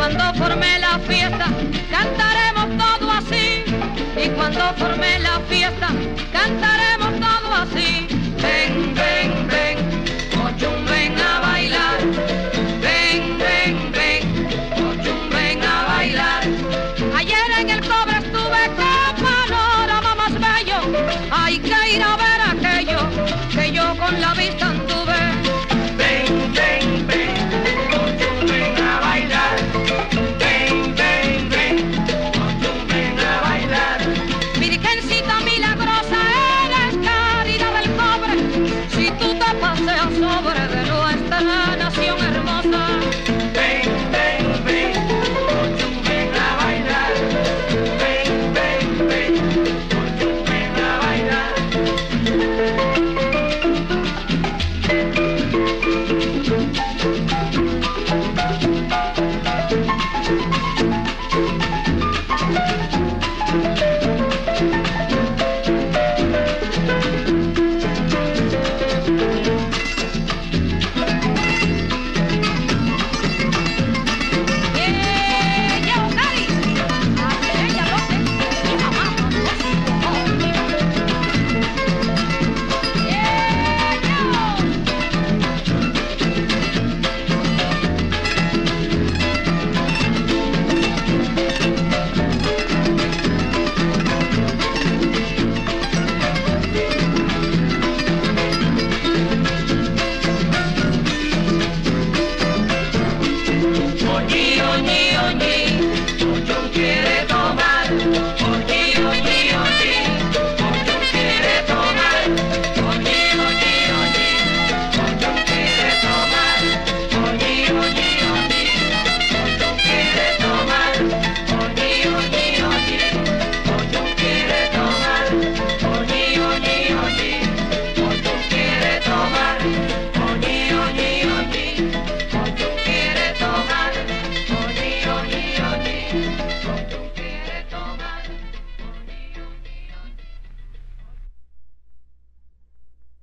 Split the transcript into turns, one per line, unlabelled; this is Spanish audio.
cuando forme la fiesta, cantaremos todo así. Y cuando forme la fiesta, cantaremos todo así. Ven, ven, ven, Ochum, ven a bailar. Ven, ven, ven, Ochum, ven a bailar. Ayer en el Cobre estuve, qué panorama más bello. Hay que ir a ver aquello que yo con la vista anduve.
Ven, ven, ven, Ochum, ven a bailar. Ven, ven, ven, Ochum, ven a bailar.
Virgencita milagrosa, eres caridad del Cobre. Si tú te paseas sobre de nuestra nación hermosa.
Ven, ven, ven, Ochum, ven a bailar. Ven, ven, ven, Ochum, ven a bailar.